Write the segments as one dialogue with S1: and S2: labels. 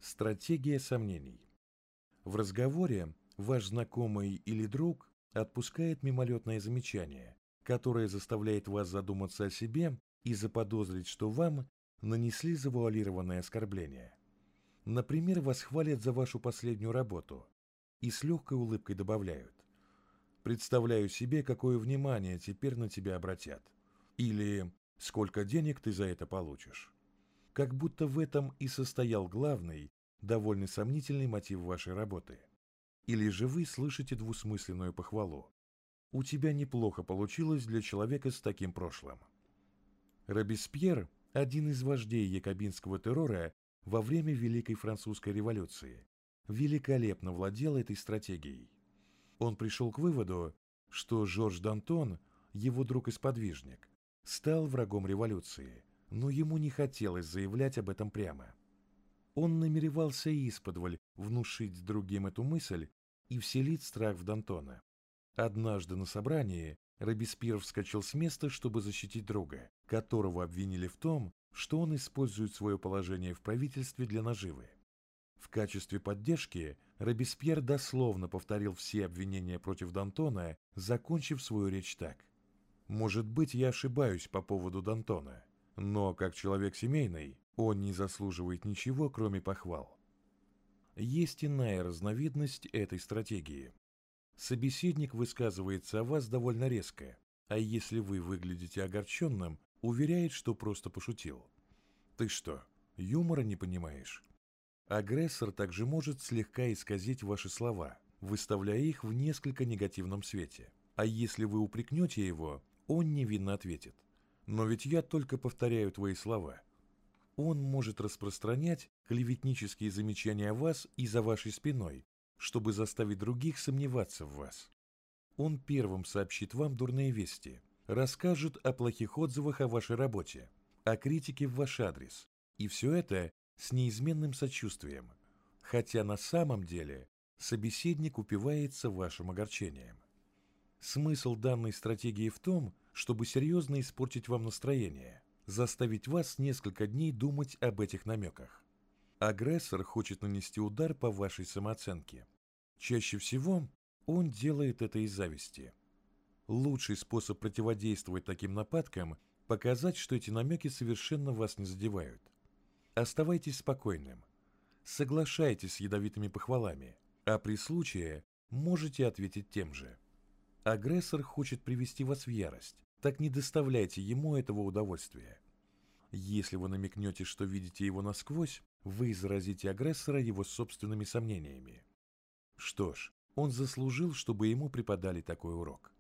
S1: Стратегия сомнений. В разговоре ваш знакомый или друг отпускает мимолетное замечание, которое заставляет вас задуматься о себе и заподозрить, что вам нанесли завуалированное оскорбление. Например, вас хвалят за вашу последнюю работу и с легкой улыбкой добавляют: «Представляю себе, какое внимание теперь на тебя обратят». Или «Сколько денег ты за это получишь». Как будто в этом и состоял главный, довольно сомнительный мотив вашей работы. Или же вы слышите двусмысленную похвалу: «У тебя неплохо получилось для человека с таким прошлым». Робеспьер, один из вождей якобинского террора во время Великой Французской революции, великолепно владел этой стратегией. Он пришел к выводу, что Жорж Д'Антон, его друг и сподвижник, стал врагом революции, но ему не хотелось заявлять об этом прямо. Он намеревался исподволь внушить другим эту мысль и вселить страх в Д'Антона. Однажды на собрании Робеспьер вскочил с места, чтобы защитить друга, которого обвинили в том, что он использует свое положение в правительстве для наживы. В качестве поддержки Робеспьер дословно повторил все обвинения против Д'Антона, закончив свою речь так: «Может быть, я ошибаюсь по поводу Д'Антона, но, как человек семейный, он не заслуживает ничего, кроме похвал». Есть иная разновидность этой стратегии. Собеседник высказывается о вас довольно резко, а если вы выглядите огорченным, уверяет, что просто пошутил. Ты что, юмора не понимаешь? Агрессор также может слегка исказить ваши слова, выставляя их в несколько негативном свете. А если вы упрекнете его, он невинно ответит: «Но ведь я только повторяю твои слова». Он может распространять клеветнические замечания о вас и за вашей спиной, чтобы заставить других сомневаться в вас. Он первым сообщит вам дурные вести, расскажет о плохих отзывах о вашей работе, о критике в ваш адрес, и все это с неизменным сочувствием, хотя на самом деле собеседник упивается вашим огорчением. Смысл данной стратегии в том, чтобы серьезно испортить вам настроение, заставить вас несколько дней думать об этих намеках. Агрессор хочет нанести удар по вашей самооценке. Чаще всего он делает это из зависти. Лучший способ противодействовать таким нападкам – показать, что эти намеки совершенно вас не задевают. Оставайтесь спокойным. Соглашайтесь с ядовитыми похвалами, а при случае можете ответить тем же. Агрессор хочет привести вас в ярость, так не доставляйте ему этого удовольствия. Если вы намекнете, что видите его насквозь, вы заразите агрессора его собственными сомнениями. Что ж, он заслужил, чтобы ему преподали такой урок.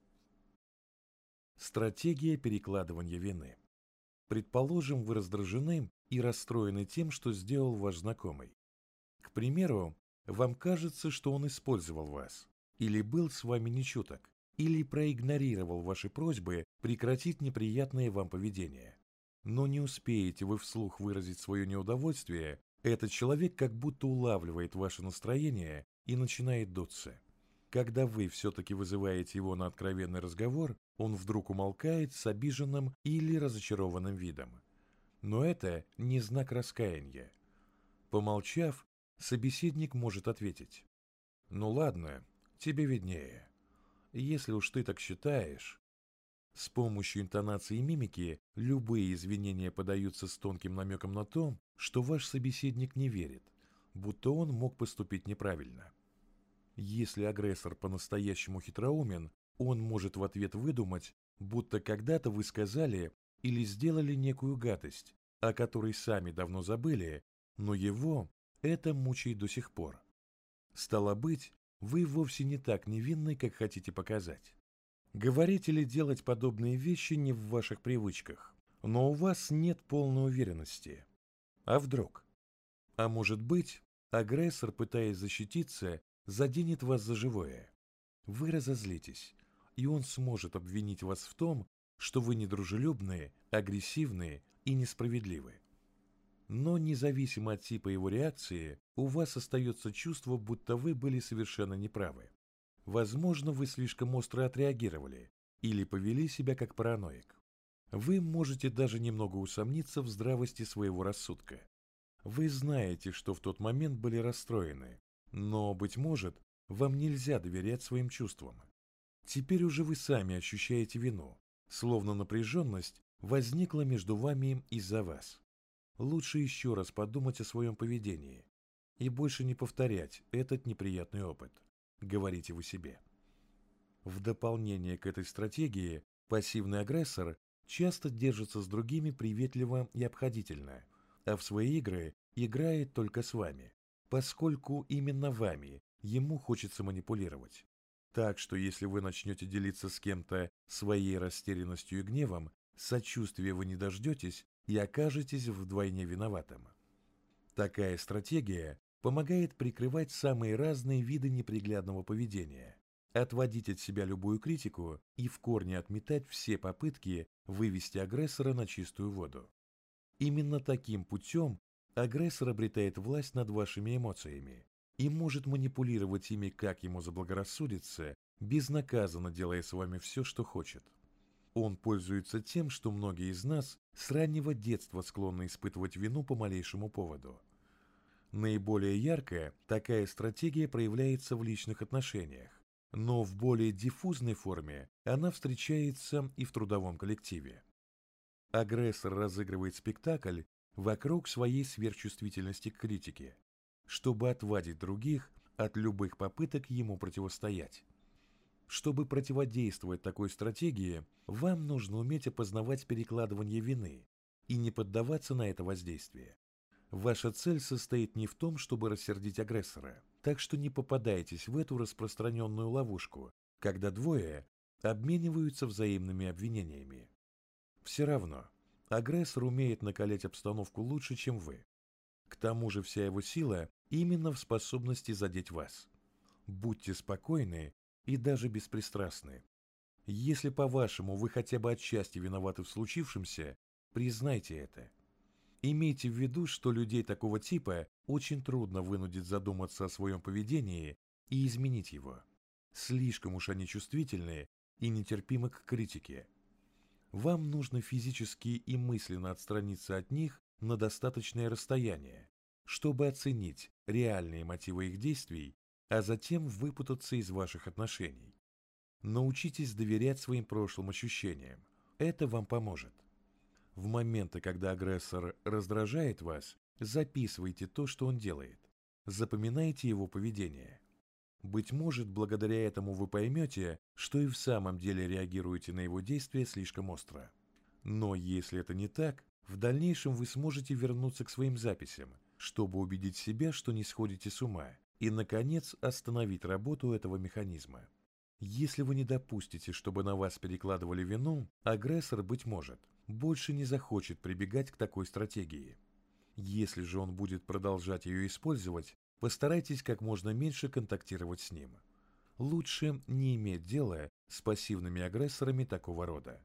S1: Стратегия перекладывания вины. Предположим, вы раздражены и расстроены тем, что сделал ваш знакомый. К примеру, вам кажется, что он использовал вас, или был с вами нечуток, или проигнорировал ваши просьбы прекратить неприятное вам поведение. Но не успеете вы вслух выразить свое неудовольствие, этот человек как будто улавливает ваше настроение и начинает дуться. Когда вы все-таки вызываете его на откровенный разговор, он вдруг умолкает с обиженным или разочарованным видом. Но это не знак раскаяния. Помолчав, собеседник может ответить: «Ну ладно, тебе виднее. Если уж ты так считаешь». С помощью интонации и мимики любые извинения подаются с тонким намеком на то, что ваш собеседник не верит, будто он мог поступить неправильно. Если агрессор по-настоящему хитроумен, он может в ответ выдумать, будто когда-то вы сказали или сделали некую гадость, о которой сами давно забыли, но его это мучает до сих пор. Стало быть, вы вовсе не так невинны, как хотите показать. Говорить или делать подобные вещи не в ваших привычках, но у вас нет полной уверенности. А вдруг? А может быть, агрессор, пытаясь защититься, заденет вас за живое. Вы разозлитесь, и он сможет обвинить вас в том, что вы недружелюбные, агрессивные и несправедливы. Но независимо от типа его реакции, у вас остается чувство, будто вы были совершенно неправы. Возможно, вы слишком остро отреагировали или повели себя как параноик. Вы можете даже немного усомниться в здравости своего рассудка. Вы знаете, что в тот момент были расстроены, но, быть может, вам нельзя доверять своим чувствам. Теперь уже вы сами ощущаете вину, словно напряженность возникла между вами из-за вас. Лучше еще раз подумать о своем поведении и больше не повторять этот неприятный опыт, говорите вы себе. В дополнение к этой стратегии, пассивный агрессор часто держится с другими приветливо и обходительно, а в свои игры играет только с вами, поскольку именно вами ему хочется манипулировать. Так что если вы начнете делиться с кем-то своей растерянностью и гневом, сочувствия вы не дождетесь и окажетесь вдвойне виноватым. Такая стратегия помогает прикрывать самые разные виды неприглядного поведения, отводить от себя любую критику и в корне отметать все попытки вывести агрессора на чистую воду. Именно таким путем агрессор обретает власть над вашими эмоциями и может манипулировать ими, как ему заблагорассудится, безнаказанно делая с вами все, что хочет. Он пользуется тем, что многие из нас с раннего детства склонны испытывать вину по малейшему поводу. Наиболее ярко такая стратегия проявляется в личных отношениях, но в более диффузной форме она встречается и в трудовом коллективе. Агрессор разыгрывает спектакль вокруг своей сверхчувствительности к критике, чтобы отвадить других от любых попыток ему противостоять. Чтобы противодействовать такой стратегии, вам нужно уметь опознавать перекладывание вины и не поддаваться на это воздействие. Ваша цель состоит не в том, чтобы рассердить агрессора, так что не попадайтесь в эту распространенную ловушку, когда двое обмениваются взаимными обвинениями. Все равно, агрессор умеет накалять обстановку лучше, чем вы. К тому же вся его сила именно в способности задеть вас. Будьте спокойны и даже беспристрастны. Если, по-вашему, вы хотя бы отчасти виноваты в случившемся, признайте это. Имейте в виду, что людей такого типа очень трудно вынудить задуматься о своем поведении и изменить его. Слишком уж они чувствительны и нетерпимы к критике. Вам нужно физически и мысленно отстраниться от них на достаточное расстояние, чтобы оценить реальные мотивы их действий, а затем выпутаться из ваших отношений. Научитесь доверять своим прошлым ощущениям. Это вам поможет. В моменты, когда агрессор раздражает вас, записывайте то, что он делает. Запоминайте его поведение. Быть может, благодаря этому вы поймете, что и в самом деле реагируете на его действия слишком остро. Но если это не так, в дальнейшем вы сможете вернуться к своим записям, чтобы убедить себя, что не сходите с ума, и, наконец, остановить работу этого механизма. Если вы не допустите, чтобы на вас перекладывали вину, агрессор, быть может, больше не захочет прибегать к такой стратегии. Если же он будет продолжать ее использовать, постарайтесь как можно меньше контактировать с ним. Лучше не иметь дела с пассивными агрессорами такого рода.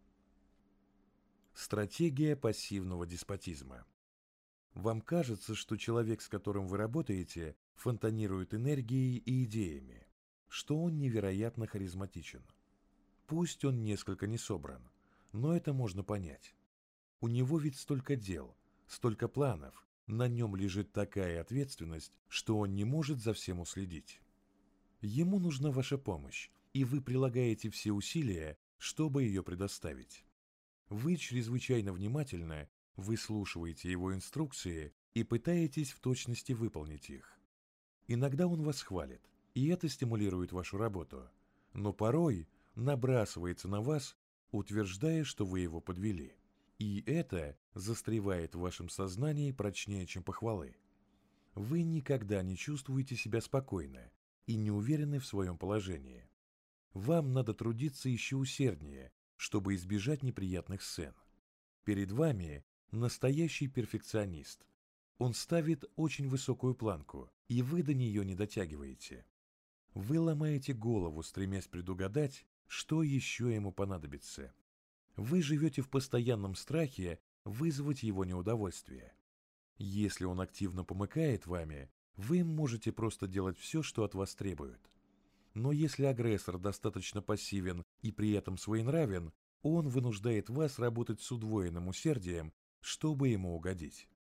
S1: Стратегия пассивного деспотизма. Вам кажется, что человек, с которым вы работаете, фонтанирует энергией и идеями, что он невероятно харизматичен. Пусть он несколько не собран, но это можно понять. У него ведь столько дел, столько планов, на нем лежит такая ответственность, что он не может за всем уследить. Ему нужна ваша помощь, и вы прилагаете все усилия, чтобы ее предоставить. Вы чрезвычайно внимательно выслушиваете его инструкции и пытаетесь в точности выполнить их. Иногда он вас хвалит, и это стимулирует вашу работу, но порой набрасывается на вас, утверждая, что вы его подвели. И это застревает в вашем сознании прочнее, чем похвалы. Вы никогда не чувствуете себя спокойно и не уверены в своем положении. Вам надо трудиться еще усерднее, чтобы избежать неприятных сцен. Перед вами настоящий перфекционист. Он ставит очень высокую планку, и вы до нее не дотягиваете. Вы ломаете голову, стремясь предугадать, что еще ему понадобится. Вы живете в постоянном страхе вызвать его неудовольствие. Если он активно помыкает вами, вы можете просто делать все, что от вас требуют. Но если агрессор достаточно пассивен и при этом своенравен, он вынуждает вас работать с удвоенным усердием, чтобы ему угодить.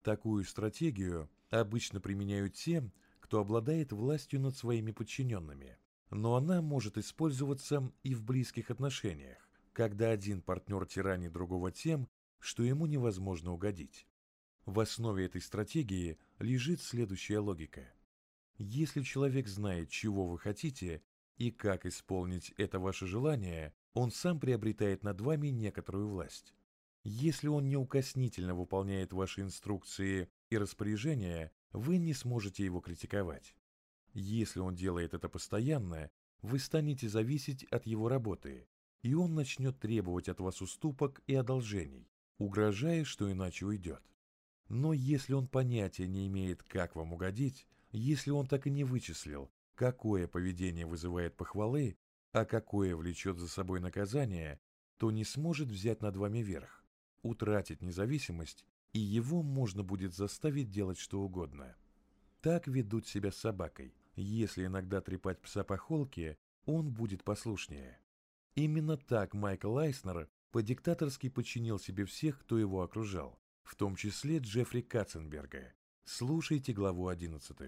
S1: Такую стратегию обычно применяют те, кто обладает властью над своими подчиненными, но она может использоваться и в близких отношениях, когда один партнер тиранит другого тем, что ему невозможно угодить. В основе этой стратегии лежит следующая логика. Если человек знает, чего вы хотите и как исполнить это ваше желание, он сам приобретает над вами некоторую власть. Если он неукоснительно выполняет ваши инструкции и распоряжения, вы не сможете его критиковать. Если он делает это постоянно, вы станете зависеть от его работы, и он начнет требовать от вас уступок и одолжений, угрожая, что иначе уйдет. Но если он понятия не имеет, как вам угодить, если он так и не вычислил, какое поведение вызывает похвалы, а какое влечет за собой наказание, то не сможет взять над вами верх, утратить независимость, и его можно будет заставить делать что угодно. Так ведут себя с собакой. Если иногда трепать пса по холке, он будет послушнее. Именно так Майкл Айснер по-диктаторски подчинил себе всех, кто его окружал, в том числе Джеффри Катценберга. Слушайте главу 11.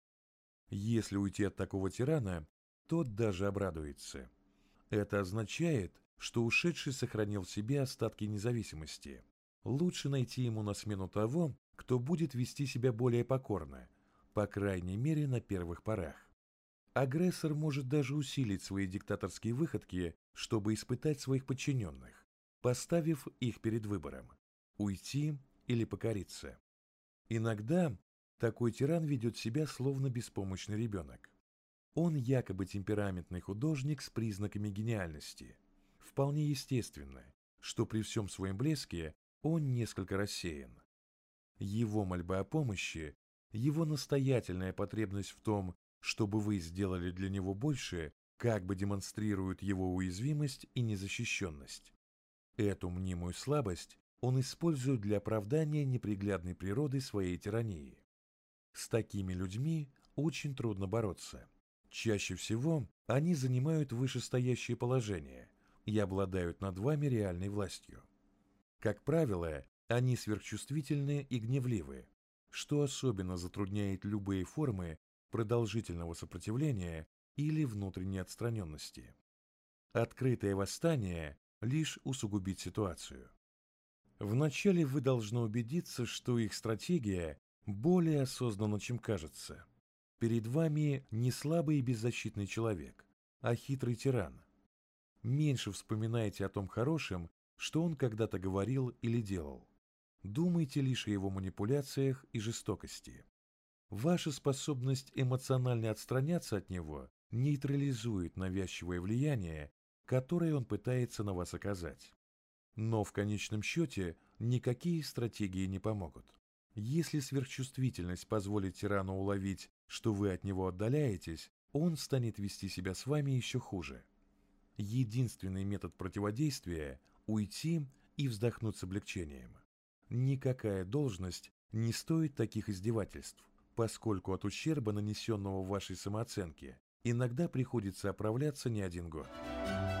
S1: Если уйти от такого тирана, тот даже обрадуется. Это означает, что ушедший сохранил в себе остатки независимости. Лучше найти ему на смену того, кто будет вести себя более покорно, по крайней мере на первых порах. Агрессор может даже усилить свои диктаторские выходки, чтобы испытать своих подчиненных, поставив их перед выбором – уйти или покориться. Иногда такой тиран ведет себя словно беспомощный ребенок. Он якобы темпераментный художник с признаками гениальности. Вполне естественно, что при всем своем блеске он несколько рассеян. Его мольба о помощи, его настоятельная потребность в том, чтобы вы сделали для него больше, как бы демонстрирует его уязвимость и незащищенность. Эту мнимую слабость он использует для оправдания неприглядной природы своей тирании. С такими людьми очень трудно бороться. Чаще всего они занимают вышестоящее положение и обладают над вами реальной властью. Как правило, они сверхчувствительны и гневливы, что особенно затрудняет любые формы продолжительного сопротивления или внутренней отстраненности. Открытое восстание лишь усугубит ситуацию. Вначале вы должны убедиться, что их стратегия более осознанна, чем кажется. Перед вами не слабый и беззащитный человек, а хитрый тиран. Меньше вспоминайте о том хорошем, что он когда-то говорил или делал. Думайте лишь о его манипуляциях и жестокости. Ваша способность эмоционально отстраняться от него нейтрализует навязчивое влияние, которое он пытается на вас оказать. Но в конечном счете никакие стратегии не помогут. Если сверхчувствительность позволит тирану уловить, что вы от него отдаляетесь, он станет вести себя с вами еще хуже. Единственный метод противодействия – уйти и вздохнуть с облегчением. Никакая должность не стоит таких издевательств, поскольку от ущерба, нанесенного вашей самооценке, иногда приходится оправляться не один год.